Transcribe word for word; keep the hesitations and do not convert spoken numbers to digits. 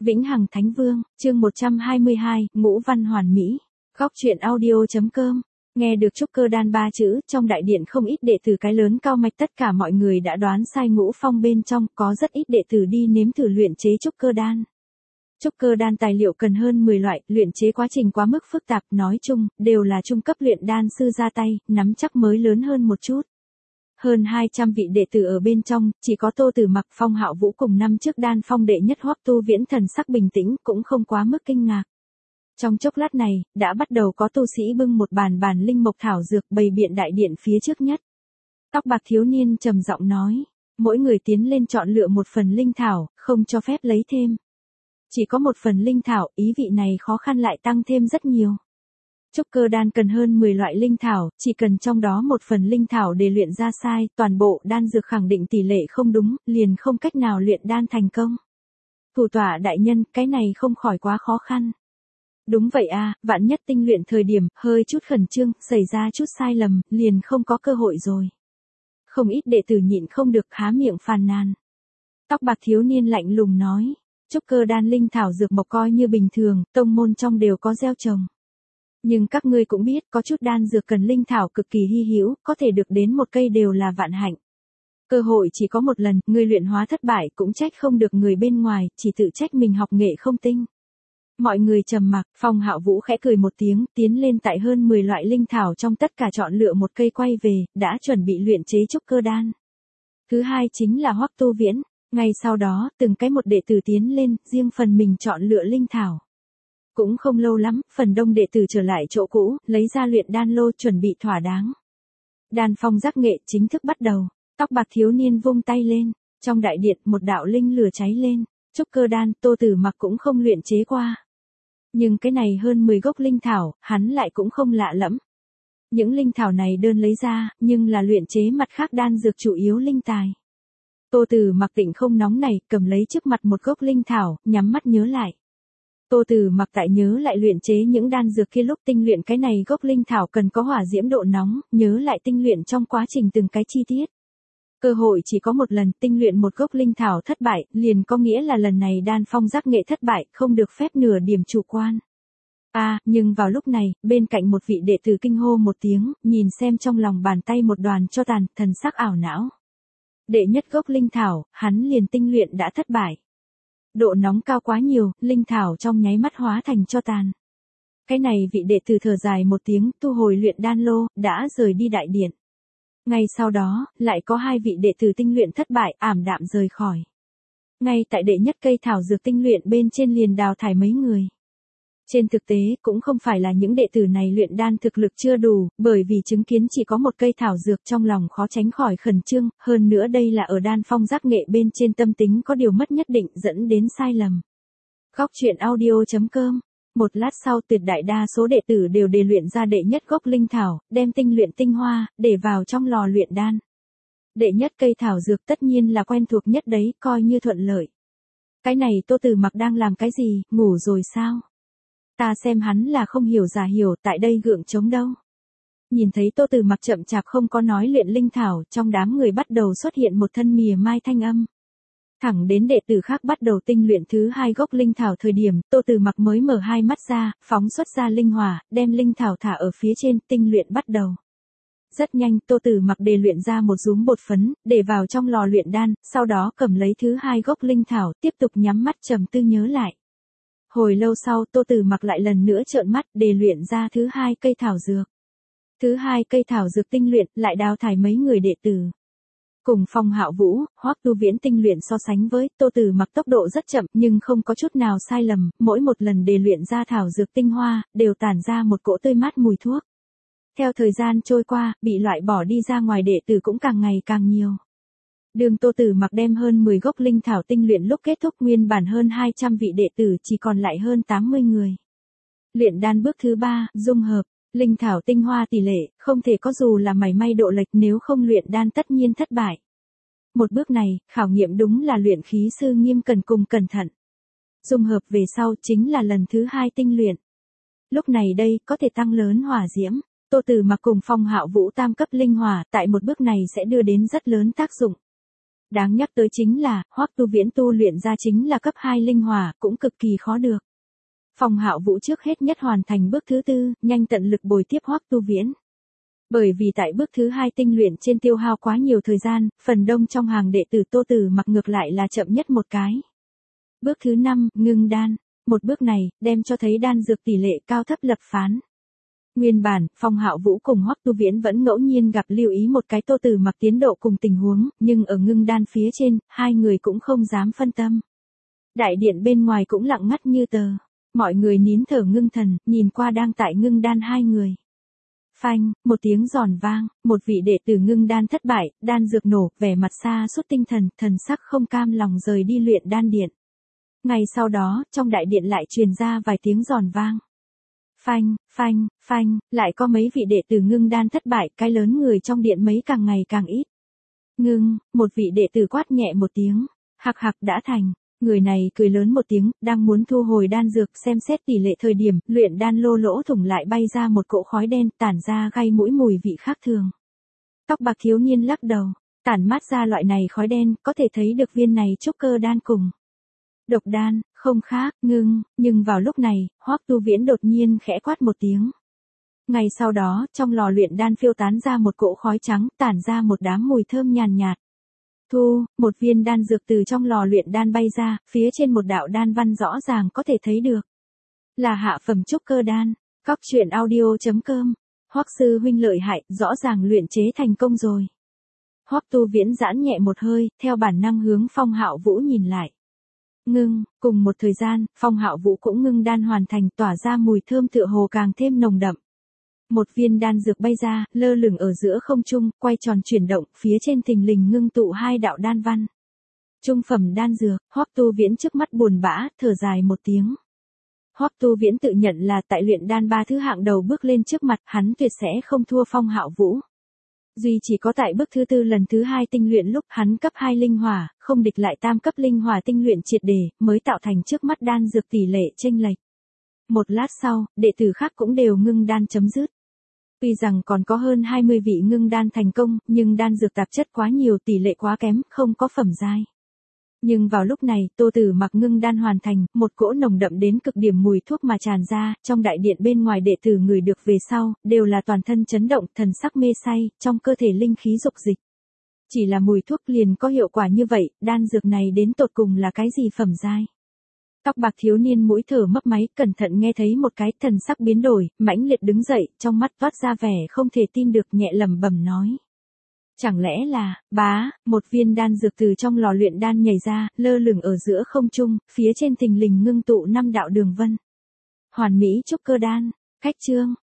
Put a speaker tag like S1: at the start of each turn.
S1: Vĩnh Hằng Thánh Vương, chương một trăm hai mươi hai, Ngũ Văn Hoàn Mỹ. Góc truyện audio.com. Nghe được trúc cơ đan ba chữ, trong đại điện không ít đệ tử cái lớn cao mạch tất cả mọi người đã đoán sai Ngũ Phong bên trong, có rất ít đệ tử đi nếm thử luyện chế trúc cơ đan. Trúc cơ đan tài liệu cần hơn mười loại, luyện chế quá trình quá mức phức tạp, nói chung, đều là trung cấp luyện đan sư ra tay, nắm chắc mới lớn hơn một chút. Hơn hai trăm vị đệ tử ở bên trong, chỉ có Tô Tử Mặc, Phong Hạo Vũ cùng năm trước đan phong đệ nhất Hoắc Tu Viễn thần sắc bình tĩnh, cũng không quá mức kinh ngạc. Trong chốc lát này, đã bắt đầu có tu sĩ bưng một bàn bàn linh mộc thảo dược bày biện đại điện phía trước nhất. Tóc bạc thiếu niên trầm giọng nói, mỗi người tiến lên chọn lựa một phần linh thảo, không cho phép lấy thêm. Chỉ có một phần linh thảo, ý vị này khó khăn lại tăng thêm rất nhiều. Trúc cơ đan cần hơn mười loại linh thảo, chỉ cần trong đó một phần linh thảo để luyện ra sai, toàn bộ đan dược khẳng định tỷ lệ không đúng, liền không cách nào luyện đan thành công. Thủ tọa đại nhân, cái này không khỏi quá khó khăn. Đúng vậy à, vạn nhất tinh luyện thời điểm, hơi chút khẩn trương, xảy ra chút sai lầm, liền không có cơ hội rồi. Không ít đệ tử nhịn không được há miệng phàn nàn. Tóc bạc thiếu niên lạnh lùng nói, trúc cơ đan linh thảo dược mộc coi như bình thường, tông môn trong đều có gieo trồng. Nhưng các ngươi cũng biết, có chút đan dược cần linh thảo cực kỳ hy hữu, có thể được đến một cây đều là vạn hạnh. Cơ hội chỉ có một lần, ngươi luyện hóa thất bại cũng trách không được người bên ngoài, chỉ tự trách mình học nghệ không tinh. Mọi người trầm mặc, Phong Hạo Vũ khẽ cười một tiếng, tiến lên tại hơn mười loại linh thảo trong tất cả chọn lựa một cây quay về, đã chuẩn bị luyện chế trúc cơ đan. Thứ hai chính là Hoắc Tu Viễn, ngay sau đó, từng cái một đệ tử tiến lên, riêng phần mình chọn lựa linh thảo. Cũng không lâu lắm, phần đông đệ tử trở lại chỗ cũ, lấy ra luyện đan lô chuẩn bị thỏa đáng. Đan phong giác nghệ chính thức bắt đầu, tóc bạc thiếu niên vung tay lên, trong đại điện một đạo linh lửa cháy lên, trúc cơ đan Tô Tử Mặc cũng không luyện chế qua. Nhưng cái này hơn mười gốc linh thảo, hắn lại cũng không lạ lẫm. Những linh thảo này đơn lấy ra, nhưng là luyện chế mặt khác đan dược chủ yếu linh tài. Tô Tử Mặc tịnh không nóng này, cầm lấy trước mặt một gốc linh thảo, nhắm mắt nhớ lại. Tô Tử Mặc tại nhớ lại luyện chế những đan dược kia lúc tinh luyện cái này gốc linh thảo cần có hỏa diễm độ nóng, nhớ lại tinh luyện trong quá trình từng cái chi tiết. Cơ hội chỉ có một lần, tinh luyện một gốc linh thảo thất bại, liền có nghĩa là lần này đan phong giác nghệ thất bại, không được phép nửa điểm chủ quan. À, nhưng vào lúc này, bên cạnh một vị đệ tử kinh hô một tiếng, nhìn xem trong lòng bàn tay một đoàn tro tàn, thần sắc ảo não. Đệ nhất gốc linh thảo, hắn liền tinh luyện đã thất bại. Độ nóng cao quá nhiều, linh thảo trong nháy mắt hóa thành tro tàn. Cái này vị đệ tử thở dài một tiếng, tu hồi luyện đan lô, đã rời đi đại điện. Ngay sau đó, lại có hai vị đệ tử tinh luyện thất bại, ảm đạm rời khỏi. Ngay tại đệ nhất cây thảo dược tinh luyện bên trên liền đào thải mấy người. Trên thực tế, cũng không phải là những đệ tử này luyện đan thực lực chưa đủ, bởi vì chứng kiến chỉ có một cây thảo dược trong lòng khó tránh khỏi khẩn trương, hơn nữa đây là ở đan phong giác nghệ bên trên tâm tính có điều mất nhất định dẫn đến sai lầm. Góc truyện audio.com. Một lát sau tuyệt đại đa số đệ tử đều đề luyện ra đệ nhất gốc linh thảo, đem tinh luyện tinh hoa, để vào trong lò luyện đan. Đệ nhất cây thảo dược tất nhiên là quen thuộc nhất đấy, coi như thuận lợi. Cái này Tô Tử Mặc đang làm cái gì, ngủ rồi sao? Ta xem hắn là không hiểu giả hiểu, tại đây gượng chống đâu. Nhìn thấy Tô Tử Mặc chậm chạp không có nói luyện linh thảo, trong đám người bắt đầu xuất hiện một thân mỉa mai thanh âm. Thẳng đến đệ tử khác bắt đầu tinh luyện thứ hai gốc linh thảo thời điểm, Tô Tử Mặc mới mở hai mắt ra, phóng xuất ra linh hỏa, đem linh thảo thả ở phía trên, tinh luyện bắt đầu. Rất nhanh, Tô Tử Mặc đề luyện ra một dúm bột phấn, để vào trong lò luyện đan, sau đó cầm lấy thứ hai gốc linh thảo, tiếp tục nhắm mắt trầm tư nhớ lại. Hồi lâu sau, Tô Tử Mặc lại lần nữa trợn mắt, đề luyện ra thứ hai cây thảo dược. Thứ hai cây thảo dược tinh luyện, lại đào thải mấy người đệ tử. Cùng Phong Hạo Vũ, Hoắc Tu Viễn tinh luyện so sánh với, Tô Tử Mặc tốc độ rất chậm, nhưng không có chút nào sai lầm, mỗi một lần đề luyện ra thảo dược tinh hoa, đều tản ra một cỗ tươi mát mùi thuốc. Theo thời gian trôi qua, bị loại bỏ đi ra ngoài đệ tử cũng càng ngày càng nhiều. Đường Tô Tử Mặc đem hơn mười gốc linh thảo tinh luyện lúc kết thúc nguyên bản hơn hai trăm vị đệ tử chỉ còn lại hơn tám mươi người. Luyện đan bước thứ ba, dung hợp. Linh thảo tinh hoa tỷ lệ, không thể có dù là mảy may độ lệch, nếu không luyện đan tất nhiên thất bại. Một bước này, khảo nghiệm đúng là luyện khí sư nghiêm cần cùng cẩn thận. Dung hợp về sau chính là lần thứ hai tinh luyện. Lúc này đây, có thể tăng lớn hỏa diễm. Tô Tử Mặc cùng Phong Hạo Vũ tam cấp linh hỏa, tại một bước này sẽ đưa đến rất lớn tác dụng. Đáng nhắc tới chính là, Hoắc Tu Viễn tu luyện ra chính là cấp hai linh hỏa, cũng cực kỳ khó được. Phong Hạo Vũ trước hết nhất hoàn thành bước thứ tư, nhanh tận lực bồi tiếp Hoắc Tu Viễn. Bởi vì tại bước thứ hai tinh luyện trên tiêu hao quá nhiều thời gian, phần đông trong hàng đệ tử Tô Tử Mặc ngược lại là chậm nhất một cái. Bước thứ năm, ngưng đan. Một bước này, đem cho thấy đan dược tỷ lệ cao thấp lập phán. Nguyên bản, Phong Hạo Vũ cùng Hoắc Tu Viễn vẫn ngẫu nhiên gặp lưu ý một cái Tô Tử Mặc tiến độ cùng tình huống, nhưng ở ngưng đan phía trên, hai người cũng không dám phân tâm. Đại điện bên ngoài cũng lặng ngắt như tờ. Mọi người nín thở ngưng thần, nhìn qua đang tại ngưng đan hai người. Phanh, một tiếng giòn vang, một vị đệ tử ngưng đan thất bại, đan dược nổ, vẻ mặt xa sút tinh thần, thần sắc không cam lòng rời đi luyện đan điện. Ngày sau đó, trong đại điện lại truyền ra vài tiếng giòn vang. Phanh, phanh, phanh, lại có mấy vị đệ tử ngưng đan thất bại, cái lớn người trong điện mấy càng ngày càng ít. Ngưng, một vị đệ tử quát nhẹ một tiếng, hạc hạc đã thành. Người này cười lớn một tiếng, đang muốn thu hồi đan dược xem xét tỷ lệ thời điểm, luyện đan lô lỗ thủng lại bay ra một cỗ khói đen tản ra gây mũi mùi vị khác thường. Tóc bạc thiếu niên lắc đầu, tản mát ra loại này khói đen, có thể thấy được viên này trúc cơ đan cùng. Độc đan, không khác, ngưng, nhưng vào lúc này, Hoắc Tu Viễn đột nhiên khẽ quát một tiếng. Ngay sau đó, trong lò luyện đan phiêu tán ra một cỗ khói trắng, tản ra một đám mùi thơm nhàn nhạt. Thu, một viên đan dược từ trong lò luyện đan bay ra, phía trên một đạo đan văn rõ ràng có thể thấy được. Là hạ phẩm trúc cơ đan, Cóc Truyện audio chấm com. Hoắc sư huynh lợi hại, rõ ràng luyện chế thành công rồi. Hoắc Tu Viễn giãn nhẹ một hơi, theo bản năng hướng Phong Hạo Vũ nhìn lại. Ngưng, cùng một thời gian, Phong Hạo Vũ cũng ngưng đan hoàn thành, tỏa ra mùi thơm tựa hồ càng thêm nồng đậm. Một viên đan dược bay ra, lơ lửng ở giữa không trung, quay tròn chuyển động, phía trên thình lình ngưng tụ hai đạo đan văn. Trung phẩm đan dược, Hoắc Tu Viễn trước mắt buồn bã, thở dài một tiếng. Hoắc Tu Viễn tự nhận là tại luyện đan ba thứ hạng đầu bước lên trước mặt, hắn tuyệt sẽ không thua Phong Hạo Vũ. Duy chỉ có tại bước thứ tư lần thứ hai tinh luyện lúc hắn cấp hai linh hỏa, không địch lại tam cấp linh hỏa tinh luyện triệt để, mới tạo thành trước mắt đan dược tỷ lệ chênh lệch. Một lát sau, đệ tử khác cũng đều ngưng đan chấm dứt. Tuy rằng còn có hơn hai mươi vị ngưng đan thành công, nhưng đan dược tạp chất quá nhiều, tỷ lệ quá kém, không có phẩm giai. Nhưng vào lúc này, Tô Tử Mặc ngưng đan hoàn thành, một cỗ nồng đậm đến cực điểm mùi thuốc mà tràn ra, trong đại điện bên ngoài đệ tử người được về sau, đều là toàn thân chấn động, thần sắc mê say, trong cơ thể linh khí dục dịch. Chỉ là mùi thuốc liền có hiệu quả như vậy, đan dược này đến tột cùng là cái gì phẩm giai? Tóc bạc thiếu niên mũi thở mấp máy, cẩn thận nghe thấy một cái, thần sắc biến đổi, mãnh liệt đứng dậy, trong mắt toát ra vẻ không thể tin được, nhẹ lẩm bẩm nói. Chẳng lẽ là, bá, một viên đan dược từ trong lò luyện đan nhảy ra, lơ lửng ở giữa không trung, phía trên thình lình ngưng tụ năm đạo đường vân. Hoàn mỹ trúc cơ đan, cách chương.